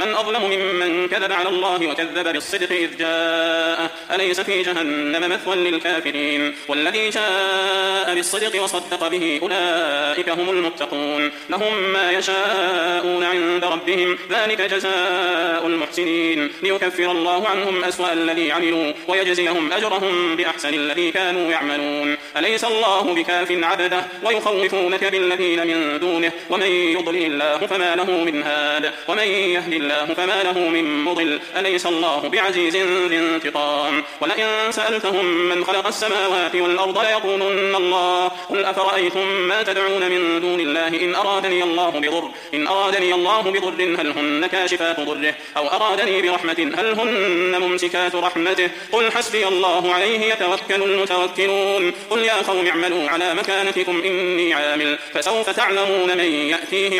ومن أظلم ممن كذب على الله وكذب بالصدق إذ جاءه أليس في جهنم مثوى للكافرين والذي جاء بالصدق وصدق به أولئك هم المتقون لهم ما يشاءون عند ربهم ذلك جزاء المحسنين ليكفر الله عنهم أسوأ الذي عملوا ويجزيهم أجرهم بأحسن الذي كانوا يعملون أليس الله بكاف عبده ويخوفونك بالذين من دونه ومن يضلل الله فما له من هاد ومن يهد الله فما له من مضل أليس الله بعزيز ذي انتقام ولئن سألتهم من خلق السماوات والأرض ليقولن الله قل أفرأيتم ما تدعون من دون الله إن أرادني الله بضر هل هن كاشفات ضره أو أرادني برحمة هل هن ممسكات رحمته قل حسبي الله عليه يتوكل المتوكلون قل يا قوم اعملوا على مكانتكم إني عامل فسوف تعلمون من يأتيه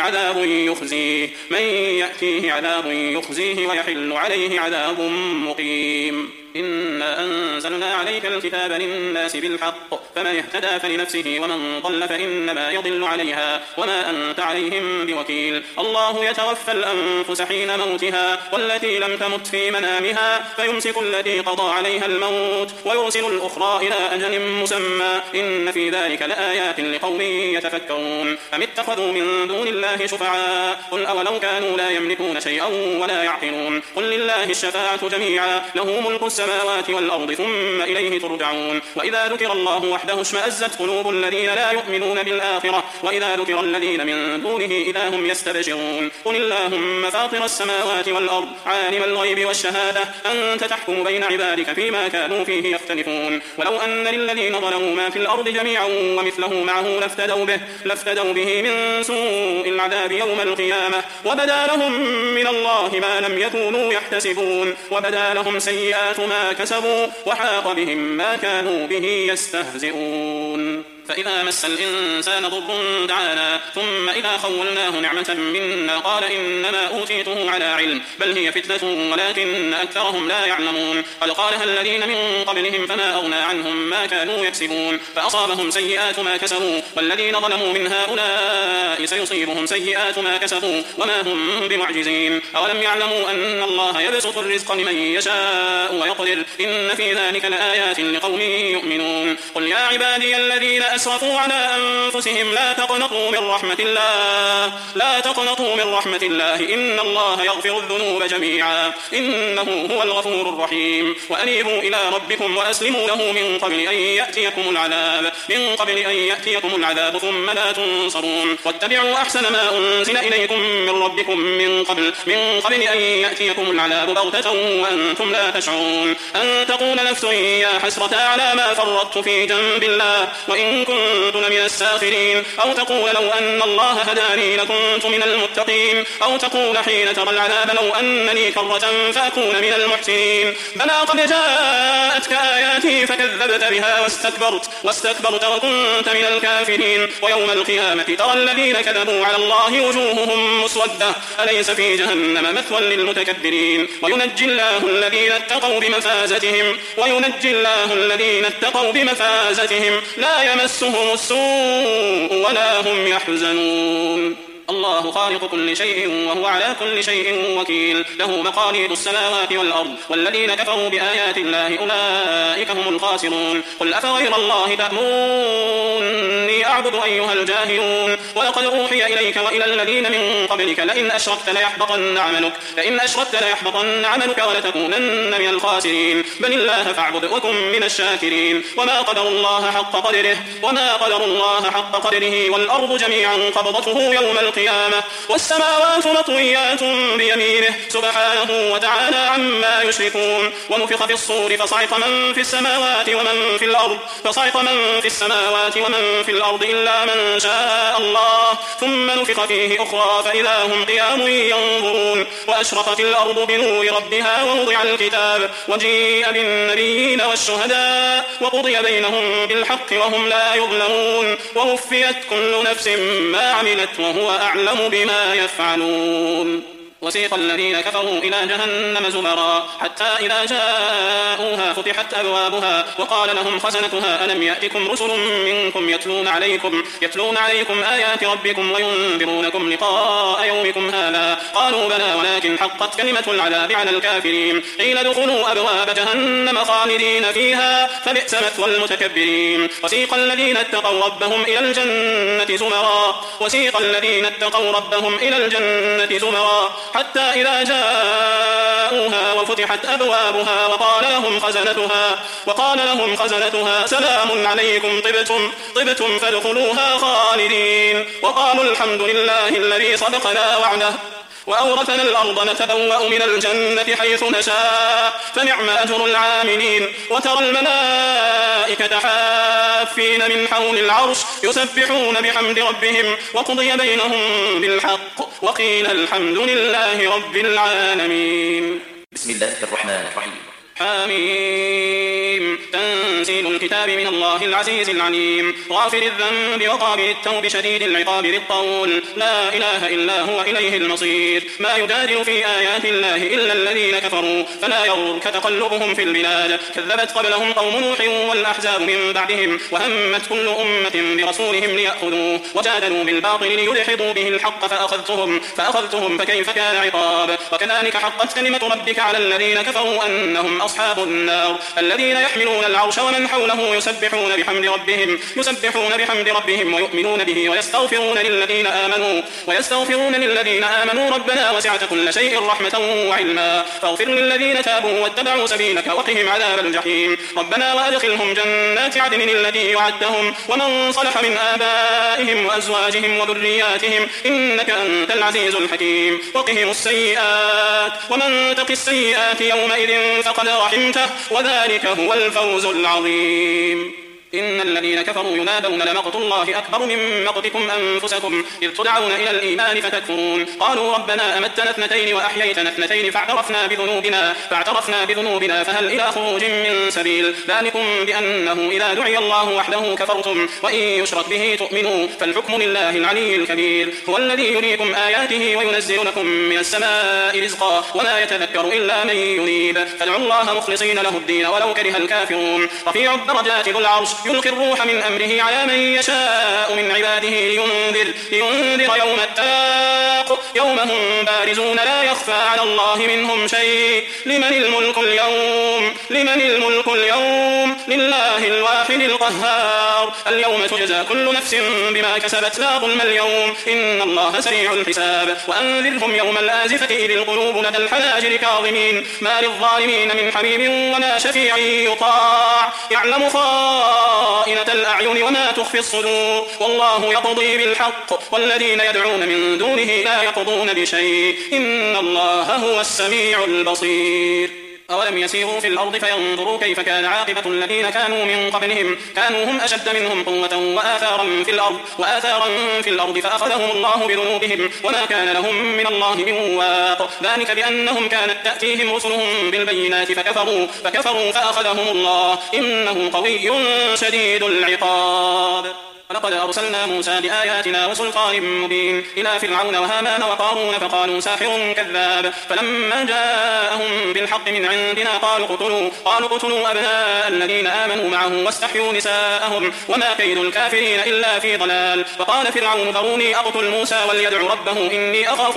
عذاب يخزيه ويحل عليه عذاب مقيم إنا أنزلنا عليك الكتاب للناس بالحق فمن اهتدى فلنفسه ومن ضل فإنما يضل عليها وما أنت عليهم بوكيل الله يتوفى الأنفس حين موتها والتي لم تمت في منامها فيمسك التي قضى عليها الموت ويرسل الأخرى إلى أجل مسمى إن في ذلك لآيات لقوم يتفكرون أم اتخذوا من دون الله شفعاء قل أولو كانوا لا يملكون شيئا ولا يعقلون قل لله الشفاعة جميعا له ملك السماوات والأرض ثم إليه ترجعون وإذا ذكر الله وحده اشمأزت قلوب الذين لا يؤمنون بالآخرة وإذا ذكر الذين من دونه إذا هم يستبشرون قل اللهم فاطر السماوات والأرض عالم الغيب والشهادة أنت تحكم بين عبادك فيما كانوا فيه يختلفون ولو أن للذين ظلموا ما في الأرض جميعا ومثله معه لافتدوا به من سوء العذاب يوم القيامة وبدا لهم من الله ما لم يكونوا يحتسبون وبدا لهم سيئات ما كسبوا وحاق بهم ما كانوا به يستهزئون فإذا مس الإنسان ضر دعانا ثم إذا خولناه نعمة منا قال إنما أوتيته على علم بل هي فتنة ولكن أكثرهم لا يعلمون قد قالها الذين من قبلهم فما أغنى عنهم ما كانوا يكسبون فأصابهم سيئات ما كسبوا والذين ظلموا من هؤلاء سيصيبهم سيئات ما كسبوا وما هم بمعجزين أولم يعلموا أن الله يبسط الرزق لمن يشاء ويقدر إن في ذلك لآيات لقوم يؤمنون قل يا عبادي الذين أسرفوا على أنفسهم لا تقنطوا من رحمة الله إن الله يغفر الذنوب جميعا إنه هو الغفور الرحيم وأنيبوا إلى ربكم وأسلموا له من قبل أن يأتيكم العذاب ثم لا تنصرون واتبعوا أحسن ما أنزل إليكم من ربكم من قبل أن يأتيكم العذاب بغتة وأنتم لا تشعرون أن تقول نفس يا حسرة على ما فرطت في جنب الله وإن كنت لمن الساخرين أو تقول لو أن الله هداني لكنت من المتقين أو تقول حين ترى العذاب لو أنني كرة فأكون من المحسنين بلى قد جاءتك آياتي فكذبت بها واستكبرت وكنت من الكافرين ويوم القيامة ترى الذين كذبوا على الله وجوههم مسودة أليس في جهنم مثوى للمتكبرين وينجي الله الذين اتقوا بمفازتهم لا يمسهم السوء ولا هم يحزنون الله خالق كل شيء وهو على كل شيء وكيل له مقاليد السماوات والأرض والذين كفروا بآيات الله أولئك هم الخاسرون قل أفغير الله تأمروني أعبد أيها الجاهلون ولقد أوحي إليك وإلى الذين من قبلك لئن أشركت ليحبطن عملك ولتكونن من الخاسرين بل الله فاعبد وكن من الشاكرين وما قدروا الله حق قدره والأرض جميعا قبضته يوم القيامة والسماوات مطويات بيمينه سبحانه وتعالى عما يشركون ونفخ في الصور فصعق من في السماوات ومن في الأرض إلا من شاء الله ثم نفخ فيه أخرى فإذا هم قيام ينظرون وأشرقت الأرض بنور ربها ووضع الكتاب وجيء بالنبيين والشهداء وقضي بينهم بالحق وهم لا يظلمون ووفيت كل نفس ما عملت وهو أعلم بما يفعلون وسيق الذين كفروا إلى جهنم زمرا حتى إذا جاءوها فتحت أبوابها وقال لهم خزنتها ألم يأتكم رسل منكم يتلون عليكم آيات ربكم وينذرونكم لقاء يومكم هذا قالوا بلى ولكن حقت كلمة العذاب على الكافرين قيل ادخلوا أبواب جهنم خالدين فيها فبئس مثوى المتكبرين وسيق الذين اتقوا ربهم إلى الجنة زمرا حتى إذا جاءوها وفتحت أبوابها وقال لهم خزنتها سلام عليكم طبتم فادخلوها خالدين وقالوا الحمد لله الذي صدقنا وعده وأورثنا الأرض نتبوأ من الجنة حيث نشاء فنعم أجر العاملين وترى الملائكة حافين من حول العرش يسبحون بحمد ربهم وقضي بينهم بالحق وقيل الحمد لله رب العالمين. بسم الله الرحمن الرحيم. حميم تنزيل الكتاب من الله العزيز العليم غافر الذنب وقابل التوب شديد العقاب ذي الطول لا إله إلا هو إليه المصير ما يجادل في آيات الله إلا الذين كفروا فلا يغرك تقلبهم في البلاد كذبت قبلهم قوم نوح والأحزاب من بعدهم وهمت كل أمة برسولهم ليأخذوه وجادلوا بالباطل ليدحضوا به الحق فأخذتهم فكيف كان عقاب وكذلك حقت كلمة ربك على الذين كفروا أنهم أصحاب النار الذين يحملون العرش ومن حوله يسبحون بحمد ربهم ويؤمنون به ويستغفرون للذين آمنوا ربنا وسعت كل شيء رحمة وعلما فاغفر للذين تابوا واتبعوا سبيلك وقهم عذاب الجحيم ربنا وأدخلهم جنات عدن التي وعدتهم ومن صلح من آبائهم وأزواجهم وذرياتهم إنك أنت العزيز الحكيم وقهم السيئات ومن تق السيئات يومئذ فقد رحمته وذلك هو الفوز العظيم إن الذين كفروا ينادون لمقت الله أكبر من مقتكم أنفسكم إذ تدعون إلى الإيمان فتكفرون قالوا ربنا أمتنا اثنتين وأحييتنا اثنتين فاعترفنا بذنوبنا فهل إلى خروج من سبيل ذلكم بأنه إذا دعي الله وحده كفرتم وإن يشرك به تؤمنوا فالحكم لله العلي الكبير هو الذي يريكم آياته وينزل لكم من السماء رزقا وما يتذكر إلا من ينيب فادعوا الله مخلصين له الدين ولو كره الكافرون رفيع الدرجات ذو العرش يلقي الروح من أمره على من يشاء من عباده لينذر يوم التلاق يوم هم بارزون لا يخفى على الله منهم شيء لمن الملك اليوم لله الواحد القهار اليوم تجزى كل نفس بما كسبت لا ظلم اليوم إن الله سريع الحساب وأنذرهم يوم الآزفة إذ القلوب لدى الحناجر كاظمين ما للظالمين من حميم ولا شفيع يطاع يعلم خائنة الأعين وما تخفي الصدور والله يقضي بالحق والذين يدعون من دونه لا يقضون بشيء إن الله هو السميع البصير أولم يسيروا في الأرض فينظروا كيف كان عاقبة الذين كانوا من قبلهم كانوا هم أشد منهم قوة وآثارا في الأرض فأخذهم الله بذنوبهم وما كان لهم من الله من واق ذلك بأنهم كانت تأتيهم رسلهم بالبينات فكفروا فأخذهم الله إنه قوي شديد العقاب ولقد أرسلنا موسى بآياتنا وسلطان مبين إلى فرعون وهامان وقارون فقالوا ساحر كذاب فلما جاءهم بالحق من عندنا قالوا اقتلوا أبناء الذين آمنوا معه واستحيوا نساءهم وما كيد الكافرين إلا في ضلال فقال فرعون ذروني أقتل موسى وليدع ربه إني أخاف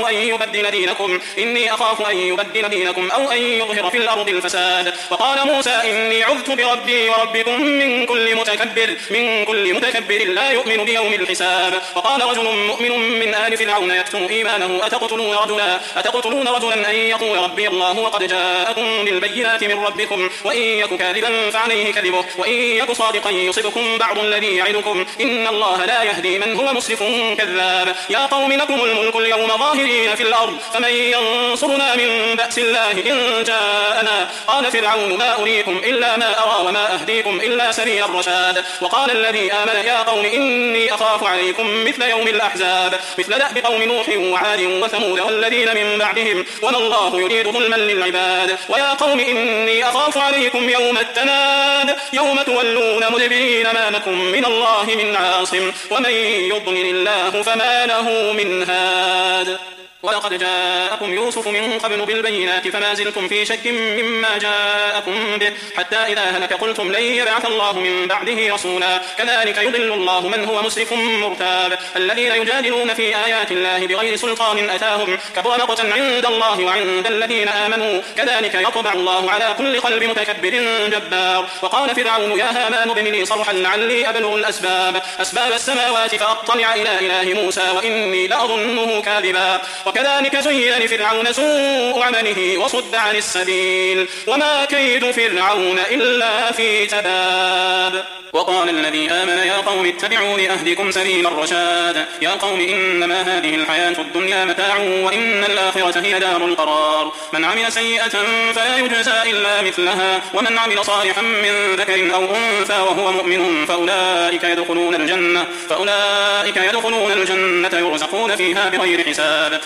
أن يبدل دينكم أو أن يظهر في الأرض الفساد وقال موسى إني عذت بربي وربكم من كل متكبر لا يؤمن بيوم الحساب وقال رجل مؤمن من آل فرعون يكتم إيمانه أتقتلون رجلا أن يقول ربي الله وقد جاءكم بالبينات من ربكم وإن يك كاذبا فعليه كذبه وإن يك صادقا يصبكم بعض الذي يعدكم إن الله لا يهدي من هو مسرف كذاب يا قوم لكم الملك اليوم ظاهرين في الأرض فمن ينصرنا من بأس الله إن جاءنا قال فرعون ما أريكم إلا ما أرى وما أهديكم إلا سبيل الرشاد وقال الذي آمن يا قوم إني أخاف عليكم مثل يوم الأحزاب مثل دأب قوم نوح وعاد وثمود والذين من بعدهم وما الله يريد ظلما للعباد ويا قوم إني أخاف عليكم يوم التناد يوم تولون مدبرين ما لكم من الله من عاصم ومن يضلل الله فما له من هاد ولقد جاءكم يوسف من قبل بالبينات فما زلتم في شك مما جاءكم به حتى إذا هلك قلتم لن يبعث الله من بعده رسولا كذلك يضل الله من هو مسرف مرتاب الذين يجادلون في آيات الله بغير سلطان أتاهم كبر مقتا عند الله وعند الذين آمنوا كذلك يطبع الله على كل قلب متكبر جبار وقال فرعون يا هامان ابن لي صرحا لعلي أبلغ أسباب السماوات فأطلع إلى إله موسى وإني لأظنه كاذبا وكذلك زين لفرعون سوء عمله وصد عن السبيل وما كيد فرعون إلا في تباب وقال الذي آمن يا قوم اتبعوا لأهدكم سبيل الرشاد يا قوم إنما هذه الحياة الدنيا متاع وإن الآخرة هي دار القرار من عمل سيئة فلا يجزى إلا مثلها ومن عمل صالحا من ذكر أو أنثى وهو مؤمن فأولئك يدخلون الجنة يرزقون فيها بغير حساب